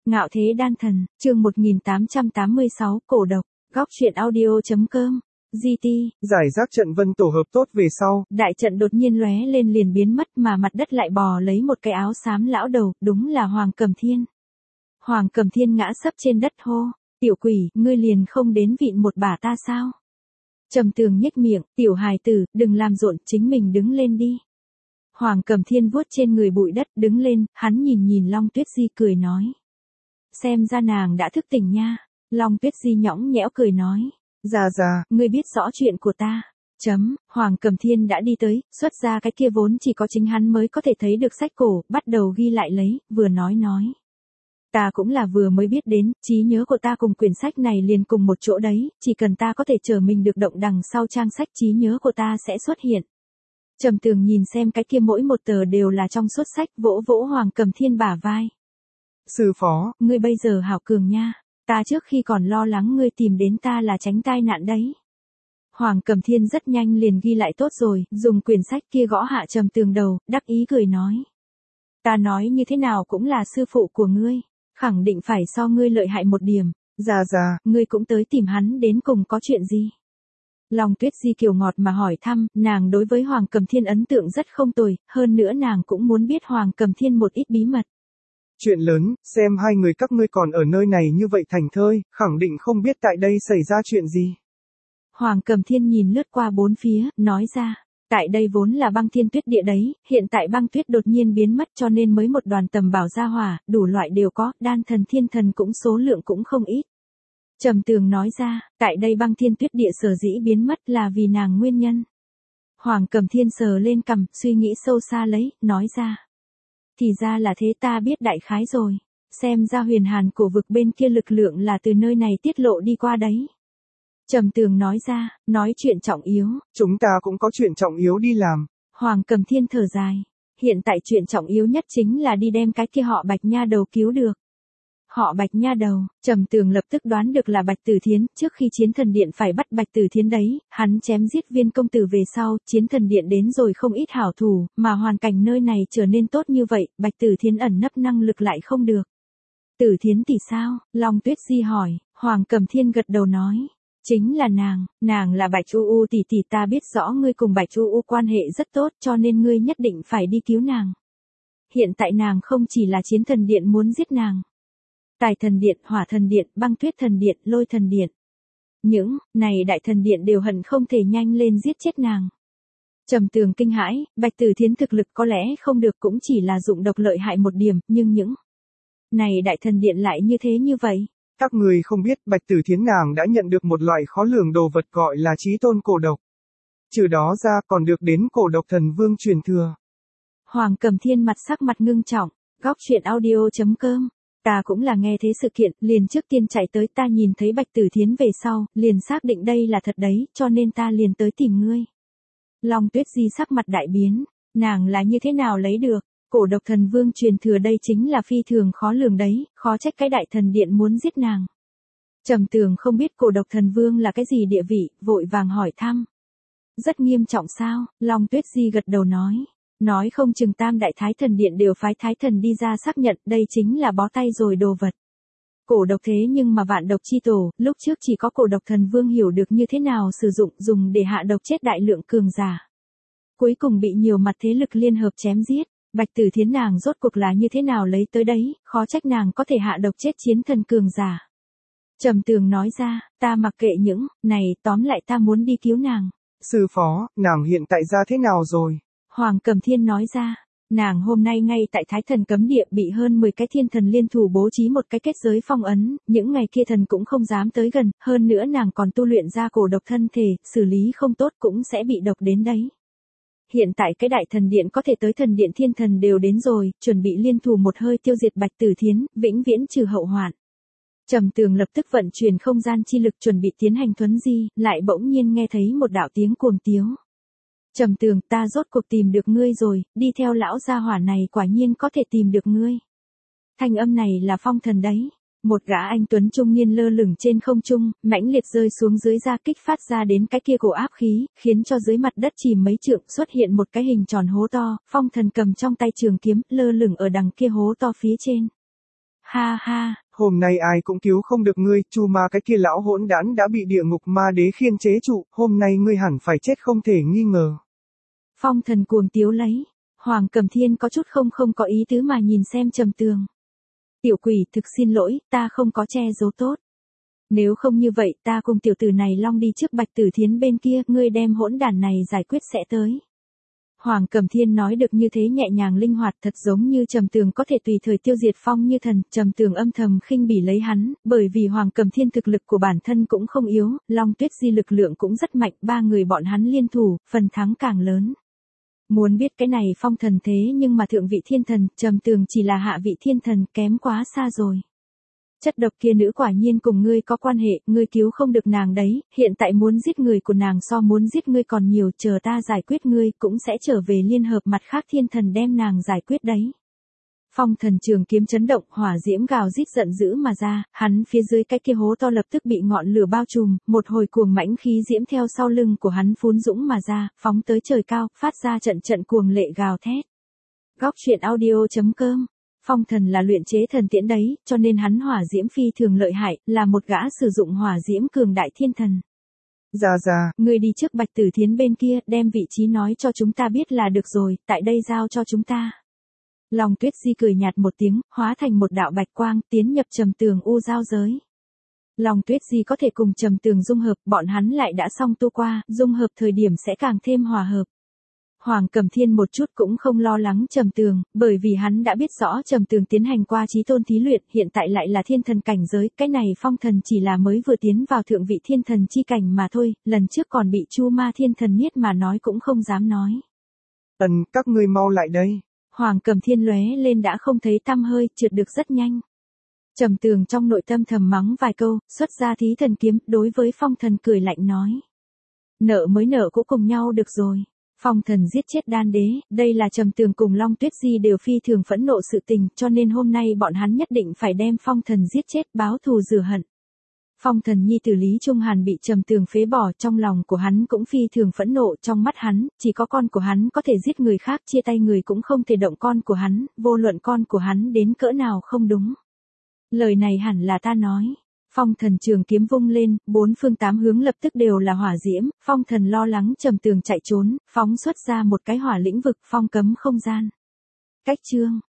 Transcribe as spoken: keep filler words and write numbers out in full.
Ngạo thế đan thần, chương một nghìn tám trăm tám mươi sáu, cổ độc, góc truyện audio.com, giê tê. Giải rác trận vân tổ hợp tốt về sau. Đại trận đột nhiên lóe lên liền biến mất mà mặt đất lại bò lấy một cái áo xám lão đầu, đúng là Hoàng Cầm Thiên. Hoàng Cầm Thiên ngã sấp trên đất hô, tiểu quỷ, ngươi liền không đến vịn một bà ta sao? Trầm Tường nhếch miệng, tiểu hài tử, đừng làm rộn, chính mình đứng lên đi. Hoàng Cầm Thiên vuốt trên người bụi đất, đứng lên, hắn nhìn nhìn Long Tuyết Di cười nói. Xem ra nàng đã thức tỉnh nha. Long Tuyết Di nhõng nhẽo cười nói. Già già, ngươi biết rõ chuyện của ta. Chấm, Hoàng Cầm Thiên đã đi tới, xuất ra cái kia vốn chỉ có chính hắn mới có thể thấy được sách cổ, bắt đầu ghi lại lấy, vừa nói nói. Ta cũng là vừa mới biết đến, trí nhớ của ta cùng quyển sách này liền cùng một chỗ đấy, chỉ cần ta có thể chờ mình được động đằng sau trang sách trí nhớ của ta sẽ xuất hiện. Trầm Tường nhìn xem cái kia mỗi một tờ đều là trong suốt sách, vỗ vỗ Hoàng Cầm Thiên bả vai. Sư phó, ngươi bây giờ hảo cường nha, ta trước khi còn lo lắng ngươi tìm đến ta là tránh tai nạn đấy. Hoàng Cầm Thiên rất nhanh liền ghi lại tốt rồi, dùng quyển sách kia gõ hạ Trầm Tường đầu, đắc ý cười nói. Ta nói như thế nào cũng là sư phụ của ngươi, khẳng định phải so ngươi lợi hại một điểm. Già già, ngươi cũng tới tìm hắn đến cùng có chuyện gì? Long Tuyết Di kiều ngọt mà hỏi thăm, nàng đối với Hoàng Cầm Thiên ấn tượng rất không tồi, hơn nữa nàng cũng muốn biết Hoàng Cầm Thiên một ít bí mật. Chuyện lớn, xem hai người các ngươi còn ở nơi này như vậy thành thơi, khẳng định không biết tại đây xảy ra chuyện gì. Hoàng Cầm Thiên nhìn lướt qua bốn phía, nói ra, tại đây vốn là băng thiên tuyết địa đấy, hiện tại băng tuyết đột nhiên biến mất cho nên mới một đoàn tầm bảo gia hỏa, đủ loại đều có, đan thần thiên thần cũng số lượng cũng không ít. Trầm Tường nói ra, tại đây băng thiên tuyết địa sở dĩ biến mất là vì nàng nguyên nhân. Hoàng Cầm Thiên sờ lên cằm, suy nghĩ sâu xa lấy, nói ra. Thì ra là thế, ta biết đại khái rồi. Xem ra huyền hàn của vực bên kia lực lượng là từ nơi này tiết lộ đi qua đấy. Trầm Tường nói ra, nói chuyện trọng yếu. Chúng ta cũng có chuyện trọng yếu đi làm. Hoàng Cầm Thiên thở dài. Hiện tại chuyện trọng yếu nhất chính là đi đem cái kia họ Bạch nha đầu cứu được. Họ Bạch nha đầu, Trầm Tường lập tức đoán được là Bạch Tử Thiến, trước khi Chiến Thần Điện phải bắt Bạch Tử Thiến đấy, hắn chém giết Viên công tử về sau, Chiến Thần Điện đến rồi không ít hảo thủ, mà hoàn cảnh nơi này trở nên tốt như vậy, Bạch Tử Thiến ẩn nấp năng lực lại không được. Tử Thiến tỷ sao? Long Tuyết Di hỏi, Hoàng Cầm Thiên gật đầu nói. Chính là nàng, nàng là Bạch U U tỷ tỷ, ta biết rõ ngươi cùng Bạch U U quan hệ rất tốt cho nên ngươi nhất định phải đi cứu nàng. Hiện tại nàng không chỉ là Chiến Thần Điện muốn giết nàng. Tài Thần Điện, Hỏa Thần Điện, Băng Tuyết Thần Điện, Lôi Thần Điện. Những này đại thần điện đều hận không thể nhanh lên giết chết nàng. Trầm Tường kinh hãi, Bạch Tử Thiến thực lực có lẽ không được cũng chỉ là dụng độc lợi hại một điểm, nhưng những này đại thần điện lại như thế như vậy. Các người không biết Bạch Tử Thiến nàng đã nhận được một loại khó lường đồ vật gọi là chí tôn cổ độc. Trừ đó ra còn được đến cổ độc thần vương truyền thừa. Hoàng Cầm Thiên mặt sắc mặt ngưng trọng, góc truyện audio.com. Ta cũng là nghe thế sự kiện, liền trước tiên chạy tới, ta nhìn thấy Bạch Tử Thiến về sau, liền xác định đây là thật đấy, cho nên ta liền tới tìm ngươi. Long Tuyết Di sắc mặt đại biến, nàng là như thế nào lấy được, cổ độc thần vương truyền thừa đây chính là phi thường khó lường đấy, khó trách cái đại thần điện muốn giết nàng. Trầm Tường không biết cổ độc thần vương là cái gì địa vị, vội vàng hỏi thăm. Rất nghiêm trọng sao? Long Tuyết Di gật đầu nói. Nói không chừng tam đại thái thần điện đều phái thái thần đi ra xác nhận đây chính là bó tay rồi đồ vật. Cổ độc thế nhưng mà vạn độc chi tổ, lúc trước chỉ có cổ độc thần vương hiểu được như thế nào sử dụng dùng để hạ độc chết đại lượng cường giả. Cuối cùng bị nhiều mặt thế lực liên hợp chém giết, Bạch Tử Thiến nàng rốt cuộc là như thế nào lấy tới đấy, khó trách nàng có thể hạ độc chết chiến thần cường giả. Trầm Tường nói ra, ta mặc kệ những này, tóm lại ta muốn đi cứu nàng. Sư phó, nàng hiện tại ra thế nào rồi? Hoàng Cầm Thiên nói ra, nàng hôm nay ngay tại Thái Thần cấm địa bị hơn mười cái thiên thần liên thủ bố trí một cái kết giới phong ấn, những ngày kia thần cũng không dám tới gần, hơn nữa nàng còn tu luyện ra cổ độc thân thể, xử lý không tốt cũng sẽ bị độc đến đấy. Hiện tại cái đại thần điện có thể tới thần điện thiên thần đều đến rồi, chuẩn bị liên thủ một hơi tiêu diệt Bạch Tử Thiến, vĩnh viễn trừ hậu hoạn. Trầm Tường lập tức vận chuyển không gian chi lực chuẩn bị tiến hành thuấn di, lại bỗng nhiên nghe thấy một đạo tiếng cuồng tiếu. Trầm Tường, ta rốt cuộc tìm được ngươi rồi, đi theo lão gia hỏa này quả nhiên có thể tìm được ngươi. Thanh âm này là Phong Thần đấy. Một gã anh tuấn trung niên lơ lửng trên không trung, mãnh liệt rơi xuống dưới ra kích phát ra đến cái kia cổ áp khí, khiến cho dưới mặt đất chìm mấy trượng xuất hiện một cái hình tròn hố to, Phong Thần cầm trong tay trường kiếm, lơ lửng ở đằng kia hố to phía trên. ha ha. Hôm nay ai cũng cứu không được ngươi, Chu Ma cái kia lão hỗn đản đã bị địa ngục ma đế khiên chế trụ, hôm nay ngươi hẳn phải chết không thể nghi ngờ. Phong Thần cuồng tiếu lấy, Hoàng Cẩm Thiên có chút không không có ý tứ mà nhìn xem Trầm Tường. Tiểu quỷ, thực xin lỗi, ta không có che giấu tốt. Nếu không như vậy ta cùng tiểu tử này long đi trước Bạch Tử Thiến bên kia, ngươi đem hỗn đản này giải quyết sẽ tới. Hoàng Cẩm Thiên nói được như thế nhẹ nhàng linh hoạt, thật giống như Trầm Tường có thể tùy thời tiêu diệt Phong Như Thần. Trầm Tường âm thầm khinh bỉ lấy hắn, bởi vì Hoàng Cẩm Thiên thực lực của bản thân cũng không yếu, Long Tuyết Di lực lượng cũng rất mạnh, ba người bọn hắn liên thủ, phần thắng càng lớn. Muốn biết cái này Phong Thần thế nhưng mà thượng vị thiên thần, Trầm Tường chỉ là hạ vị thiên thần, kém quá xa rồi. Chất độc kia nữ quả nhiên cùng ngươi có quan hệ, ngươi cứu không được nàng đấy, hiện tại muốn giết người của nàng so muốn giết ngươi còn nhiều, chờ ta giải quyết ngươi cũng sẽ trở về liên hợp mặt khác thiên thần đem nàng giải quyết đấy. Phong Thần trường kiếm chấn động, hỏa diễm gào rít giận dữ mà ra, hắn phía dưới cái kia hố to lập tức bị ngọn lửa bao trùm, một hồi cuồng mãnh khí diễm theo sau lưng của hắn phún dũng mà ra, phóng tới trời cao, phát ra trận trận cuồng lệ gào thét. Góc truyện audio chấm com. Phong Thần là luyện chế thần tiễn đấy, cho nên hắn hỏa diễm phi thường lợi hại, là một gã sử dụng hỏa diễm cường đại thiên thần. Ra ra, ngươi đi trước Bạch Tử Thiến bên kia, đem vị trí nói cho chúng ta biết là được rồi, tại đây giao cho chúng ta. Long Tuyết Di cười nhạt một tiếng, hóa thành một đạo bạch quang, tiến nhập Trầm Tường u giao giới. Long Tuyết Di có thể cùng Trầm Tường dung hợp, bọn hắn lại đã xong tu qua, dung hợp thời điểm sẽ càng thêm hòa hợp. Hoàng Cẩm Thiên một chút cũng không lo lắng Trầm Tường, bởi vì hắn đã biết rõ Trầm Tường tiến hành qua chí tôn thí luyện, hiện tại lại là thiên thần cảnh giới, cái này Phong Thần chỉ là mới vừa tiến vào thượng vị thiên thần chi cảnh mà thôi, lần trước còn bị Chu Ma thiên thần niết mà nói cũng không dám nói. Ân, các ngươi mau lại đây. Hoàng Cẩm Thiên lóe lên đã không thấy tăm hơi, trượt được rất nhanh. Trầm Tường trong nội tâm thầm mắng vài câu, xuất ra thí thần kiếm, đối với Phong Thần cười lạnh nói. Nợ mới nợ cũng cùng nhau được rồi. Phong Thần giết chết đan đế, đây là Trầm Tường cùng Long Tuyết Di đều phi thường phẫn nộ sự tình, cho nên hôm nay bọn hắn nhất định phải đem Phong Thần giết chết báo thù rửa hận. Phong Thần nhi tử Lý Trung Hàn bị Trầm Tường phế bỏ, trong lòng của hắn cũng phi thường phẫn nộ, trong mắt hắn, chỉ có con của hắn có thể giết người khác, chia tay người cũng không thể động con của hắn, vô luận con của hắn đến cỡ nào không đúng. Lời này hẳn là ta nói. Phong Thần trường kiếm vung lên, bốn phương tám hướng lập tức đều là hỏa diễm, Phong Thần lo lắng Trầm Tường chạy trốn, phóng xuất ra một cái hỏa lĩnh vực, phong cấm không gian. Cách chương